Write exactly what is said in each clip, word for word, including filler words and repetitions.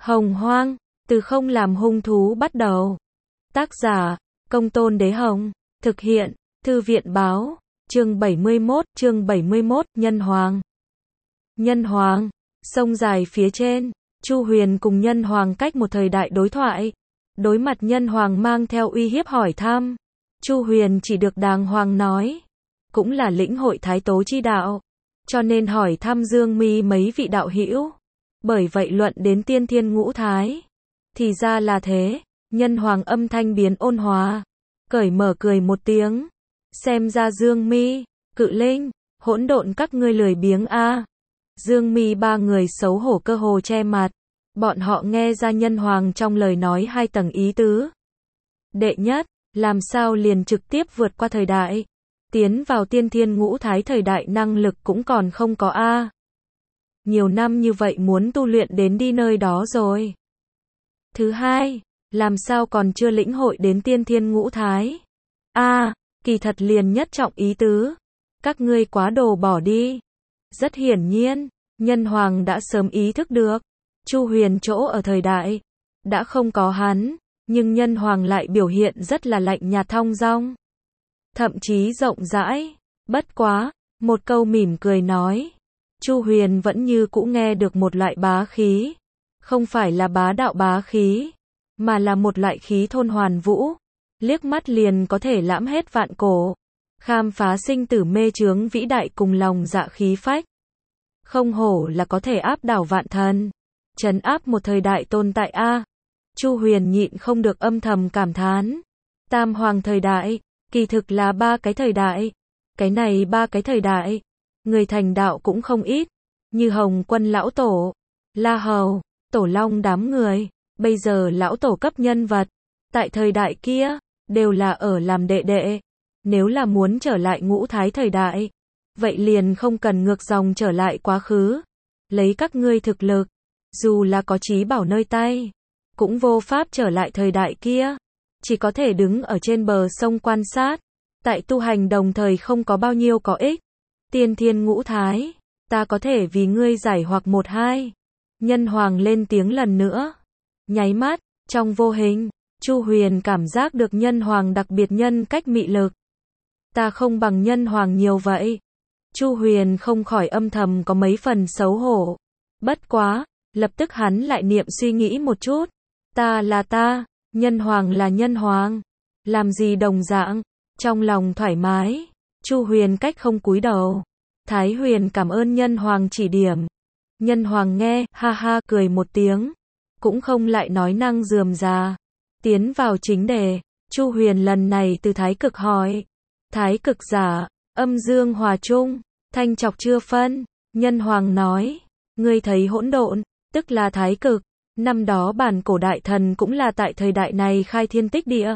Hồng Hoang, từ không làm hung thú bắt đầu. Tác giả, Công Tôn Đế Hồng. Thực hiện, Thư viện Báo. Chương bảy mươi mốt, chương bảy mươi mốt, Nhân Hoàng. Nhân Hoàng, sông dài phía trên, Chu Huyền cùng Nhân Hoàng cách một thời đại đối thoại. Đối mặt Nhân Hoàng mang theo uy hiếp hỏi thăm, Chu Huyền chỉ được đàng hoàng nói, cũng là lĩnh hội thái tố chi đạo, cho nên hỏi thăm Dương Mi mấy vị đạo hữu. Bởi vậy luận đến tiên thiên ngũ thái, thì ra là thế. Nhân Hoàng âm thanh biến ôn hòa, cởi mở cười một tiếng, xem ra Dương Mi, Cự Linh, Hỗn Độn các ngươi lười biếng a. Dương Mi ba người xấu hổ cơ hồ che mặt, bọn họ nghe ra Nhân Hoàng trong lời nói hai tầng ý tứ. Đệ nhất, làm sao liền trực tiếp vượt qua thời đại, tiến vào tiên thiên ngũ thái thời đại năng lực cũng còn không có a. Nhiều năm như vậy muốn tu luyện đến đi nơi đó rồi. Thứ hai, làm sao còn chưa lĩnh hội đến tiên thiên ngũ thái? A, kỳ thật liền nhất trọng ý tứ. Các ngươi quá đồ bỏ đi. Rất hiển nhiên, Nhân Hoàng đã sớm ý thức được. Chu Huyền chỗ ở thời đại, đã không có hắn, nhưng Nhân Hoàng lại biểu hiện rất là lạnh nhạt thong dong. Thậm chí rộng rãi. Bất quá, một câu mỉm cười nói. Chu Huyền vẫn như cũ nghe được một loại bá khí. Không phải là bá đạo bá khí, mà là một loại khí thôn hoàn vũ. Liếc mắt liền có thể lãm hết vạn cổ. Khám phá sinh tử mê chướng vĩ đại cùng lòng dạ khí phách. Không hổ là có thể áp đảo vạn thần. Trấn áp một thời đại tồn tại a. Chu Huyền nhịn không được âm thầm cảm thán. Tam hoàng thời đại, kỳ thực là ba cái thời đại. Cái này ba cái thời đại, người thành đạo cũng không ít. Như Hồng Quân lão tổ, La Hầu, Tổ Long đám người. Bây giờ lão tổ cấp nhân vật, tại thời đại kia, đều là ở làm đệ đệ. Nếu là muốn trở lại ngũ thái thời đại, vậy liền không cần ngược dòng trở lại quá khứ. Lấy các ngươi thực lực, dù là có trí bảo nơi tay, cũng vô pháp trở lại thời đại kia. Chỉ có thể đứng ở trên bờ sông quan sát. Tại tu hành đồng thời không có bao nhiêu có ích. Tiên thiên ngũ thái, ta có thể vì ngươi giải hoặc một hai. Nhân Hoàng lên tiếng lần nữa. Nháy mắt, trong vô hình, Chu Huyền cảm giác được Nhân Hoàng đặc biệt nhân cách mị lực. Ta không bằng Nhân Hoàng nhiều vậy. Chu Huyền không khỏi âm thầm có mấy phần xấu hổ. Bất quá, lập tức hắn lại niệm suy nghĩ một chút. Ta là ta, Nhân Hoàng là Nhân Hoàng. Làm gì đồng dạng, trong lòng thoải mái. Chu Huyền cách không cúi đầu. Thái Huyền cảm ơn Nhân Hoàng chỉ điểm. Nhân Hoàng nghe, ha ha, cười một tiếng. Cũng không lại nói năng rườm rà. Tiến vào chính đề, Chu Huyền lần này từ Thái Cực hỏi. Thái Cực giả, âm dương hòa chung, thanh trọc chưa phân. Nhân Hoàng nói, ngươi thấy hỗn độn, tức là Thái Cực. Năm đó bản cổ đại thần cũng là tại thời đại này khai thiên tích địa.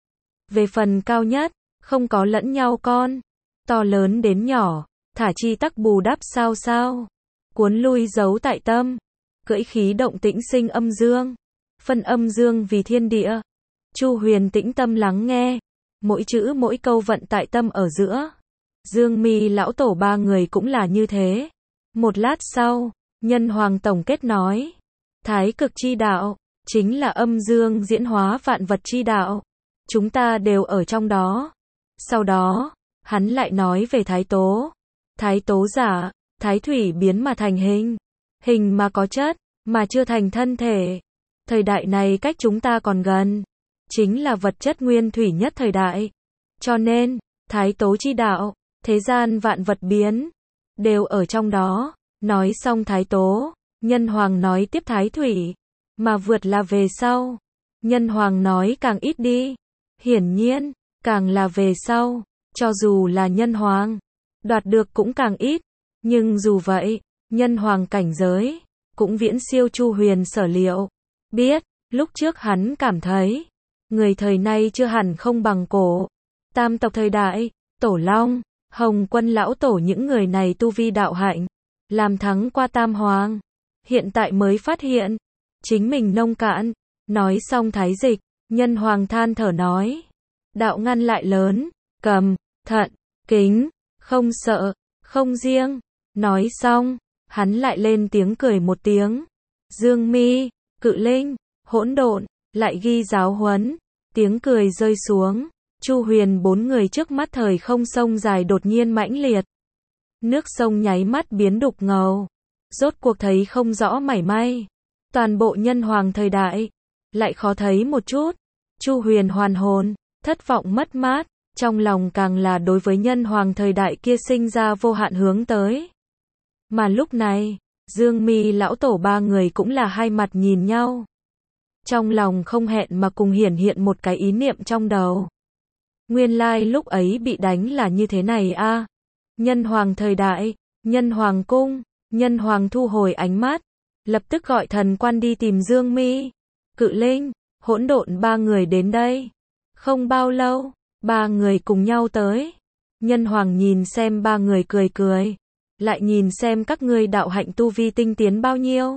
Về phần cao nhất, không có lẫn nhau con. To lớn đến nhỏ, thả chi tắc bù đắp sao sao. Cuốn lui giấu tại tâm. Cưỡi khí động tĩnh sinh âm dương. Phân âm dương vì thiên địa. Chu Huyền tĩnh tâm lắng nghe. Mỗi chữ mỗi câu vận tại tâm ở giữa. Dương Mi lão tổ ba người cũng là như thế. Một lát sau, Nhân Hoàng tổng kết nói. Thái cực chi đạo, chính là âm dương diễn hóa vạn vật chi đạo. Chúng ta đều ở trong đó. Sau đó, hắn lại nói về thái tố. Thái tố giả, thái thủy biến mà thành hình. Hình mà có chất, mà chưa thành thân thể. Thời đại này cách chúng ta còn gần. Chính là vật chất nguyên thủy nhất thời đại. Cho nên, thái tố chi đạo, thế gian vạn vật biến, đều ở trong đó. Nói xong thái tố, Nhân Hoàng nói tiếp thái thủy. Mà vượt là về sau. Nhân Hoàng nói càng ít đi. Hiển nhiên, càng là về sau, cho dù là Nhân Hoàng, đoạt được cũng càng ít. Nhưng dù vậy, Nhân Hoàng cảnh giới, cũng viễn siêu Chu Huyền sở liệu. Biết, lúc trước hắn cảm thấy, người thời nay chưa hẳn không bằng cổ. Tam tộc thời đại, Tổ Long, Hồng Quân lão tổ những người này tu vi đạo hạnh, làm thắng qua Tam Hoàng. Hiện tại mới phát hiện, chính mình nông cạn. Nói xong thái dịch, Nhân Hoàng than thở nói. Đạo ngăn lại lớn, cầm, thận, kính, không sợ, không riêng. Nói xong, hắn lại lên tiếng cười một tiếng. Dương Mi, cự linh, hỗn độn, lại ghi giáo huấn. Tiếng cười rơi xuống. Chu Huyền bốn người trước mắt thời không sông dài đột nhiên mãnh liệt. Nước sông nháy mắt biến đục ngầu. Rốt cuộc thấy không rõ mảy may. Toàn bộ nhân hoàng thời đại. Lại khó thấy một chút. Chu Huyền hoàn hồn. Thất vọng mất mát. Trong lòng càng là đối với nhân hoàng thời đại kia sinh ra vô hạn hướng tới. Mà lúc này, Dương Mi lão tổ ba người cũng là hai mặt nhìn nhau. Trong lòng không hẹn mà cùng hiển hiện một cái ý niệm trong đầu. Nguyên lai lúc ấy bị đánh là như thế này a. À. Nhân hoàng thời đại, nhân hoàng cung, nhân hoàng thu hồi ánh mắt, lập tức gọi thần quan đi tìm Dương Mi, cự linh, hỗn độn ba người đến đây. Không bao lâu, ba người cùng nhau tới. Nhân hoàng nhìn xem ba người cười cười, lại nhìn xem các ngươi đạo hạnh tu vi tinh tiến bao nhiêu.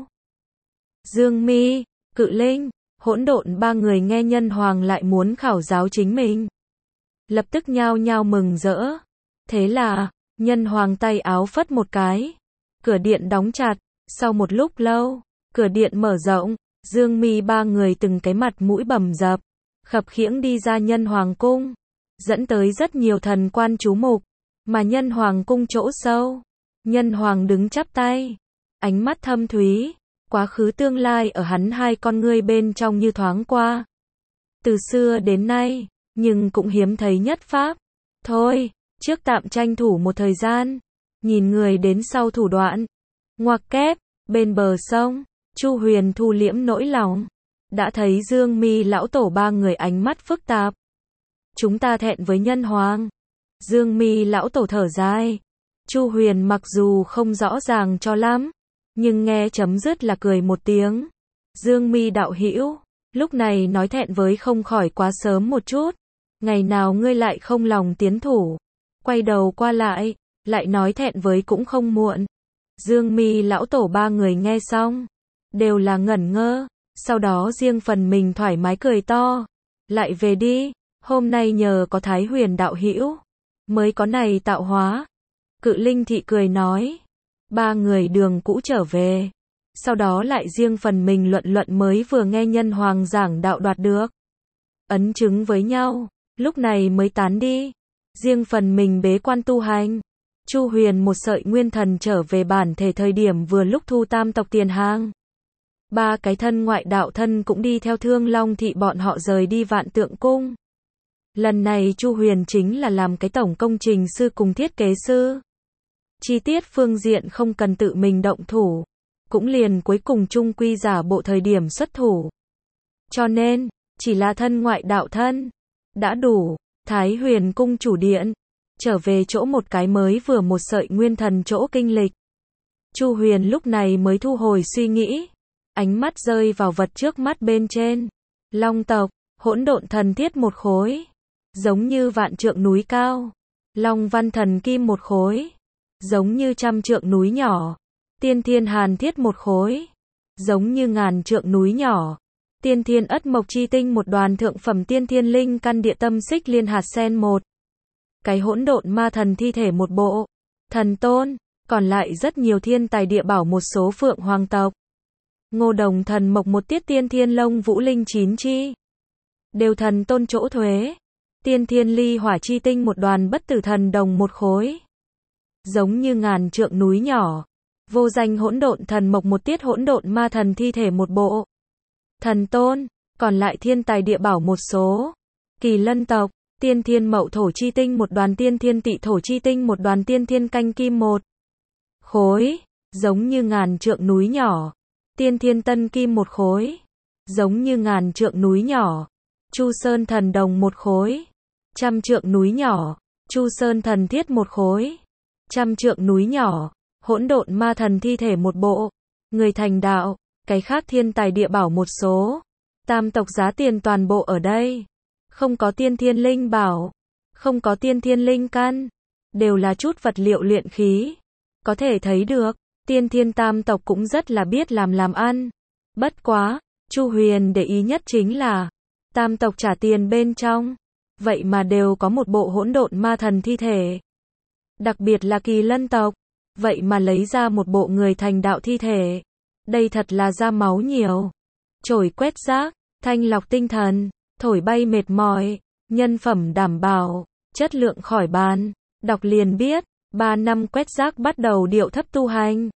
Dương Mi, cự linh, hỗn độn ba người nghe nhân hoàng lại muốn khảo giáo chính mình. Lập tức nhao nhao mừng rỡ. Thế là, nhân hoàng tay áo phất một cái. Cửa điện đóng chặt. Sau một lúc lâu, cửa điện mở rộng. Dương Mi ba người từng cái mặt mũi bầm dập. Khập khiễng đi ra nhân hoàng cung. Dẫn tới rất nhiều thần quan chú mục. Mà nhân hoàng cung chỗ sâu. Nhân hoàng đứng chắp tay. Ánh mắt thâm thúy. Quá khứ tương lai ở hắn hai con ngươi bên trong như thoáng qua. Từ xưa đến nay. Nhưng cũng hiếm thấy nhất pháp. Thôi, trước tạm tranh thủ một thời gian. Nhìn người đến sau thủ đoạn. Ngoặc kép, bên bờ sông, Chu Huyền thu liễm nỗi lòng. Đã thấy Dương Mi lão tổ ba người ánh mắt phức tạp. Chúng ta thẹn với nhân hoàng. Dương Mi lão tổ thở dài. Chu Huyền mặc dù không rõ ràng cho lắm. Nhưng nghe chấm dứt là cười một tiếng. Dương Mi đạo hữu, lúc này nói thẹn với không khỏi quá sớm một chút. Ngày nào ngươi lại không lòng tiến thủ, quay đầu qua lại, lại nói thẹn với cũng không muộn. Dương Mi lão tổ ba người nghe xong, đều là ngẩn ngơ, sau đó riêng phần mình thoải mái cười to. Lại về đi, hôm nay nhờ có Thái Huyền đạo hữu, mới có này tạo hóa. Cự linh thị cười nói, ba người đường cũ trở về. Sau đó lại riêng phần mình luận luận mới vừa nghe nhân hoàng giảng đạo đoạt được. Ấn chứng với nhau. Lúc này mới tán đi. Riêng phần mình bế quan tu hành. Chu Huyền một sợi nguyên thần trở về bản thể thời điểm vừa lúc thu tam tộc tiền hàng. Ba cái thân ngoại đạo thân cũng đi theo Thương Long thị bọn họ rời đi Vạn Tượng cung. Lần này Chu Huyền chính là làm cái tổng công trình sư cùng thiết kế sư. Chi tiết phương diện không cần tự mình động thủ. Cũng liền cuối cùng chung quy giả bộ thời điểm xuất thủ. Cho nên, chỉ là thân ngoại đạo thân. Đã đủ. Thái Huyền cung chủ điện. Trở về chỗ một cái mới vừa một sợi nguyên thần chỗ kinh lịch. Chu Huyền lúc này mới thu hồi suy nghĩ. Ánh mắt rơi vào vật trước mắt bên trên. Long tộc, hỗn độn thần thiết một khối. Giống như vạn trượng núi cao. Long văn thần kim một khối. Giống như trăm trượng núi nhỏ. Tiên thiên hàn thiết một khối. Giống như ngàn trượng núi nhỏ. Tiên thiên ất mộc chi tinh một đoàn thượng phẩm tiên thiên linh căn địa tâm xích liên hạt sen một. Cái hỗn độn ma thần thi thể một bộ. Thần tôn, còn lại rất nhiều thiên tài địa bảo một số phượng hoàng tộc. Ngô đồng thần mộc một tiết tiên thiên lông vũ linh chín chi. Đều thần tôn chỗ thuế. Tiên thiên ly hỏa chi tinh một đoàn bất tử thần đồng một khối. Giống như ngàn trượng núi nhỏ. Vô danh hỗn độn thần mộc một tiết hỗn độn ma thần thi thể một bộ. Thần tôn, còn lại thiên tài địa bảo một số. Kỳ lân tộc, tiên thiên mậu thổ chi tinh một đoàn tiên thiên tị thổ chi tinh một đoàn tiên thiên canh kim một khối. Giống như ngàn trượng núi nhỏ. Tiên thiên tân kim một khối. Giống như ngàn trượng núi nhỏ. Chu sơn thần đồng một khối. Trăm trượng núi nhỏ. Chu sơn thần thiết một khối. Trăm trượng núi nhỏ. Hỗn độn ma thần thi thể một bộ. Người thành đạo. Cái khác thiên tài địa bảo một số. Tam tộc giá tiền toàn bộ ở đây. Không có tiên thiên linh bảo. Không có tiên thiên linh căn. Đều là chút vật liệu luyện khí. Có thể thấy được. Tiên thiên tam tộc cũng rất là biết làm làm ăn. Bất quá. Chu Huyền để ý nhất chính là. Tam tộc trả tiền bên trong. Vậy mà đều có một bộ hỗn độn ma thần thi thể. Đặc biệt là Kỳ lân tộc. Vậy mà lấy ra một bộ người thành đạo thi thể. Đây thật là ra máu nhiều. chổi quét rác, thanh lọc tinh thần, thổi bay mệt mỏi, nhân phẩm đảm bảo, chất lượng khỏi bàn. Đọc liền biết, ba năm quét rác bắt đầu điệu thấp tu hành.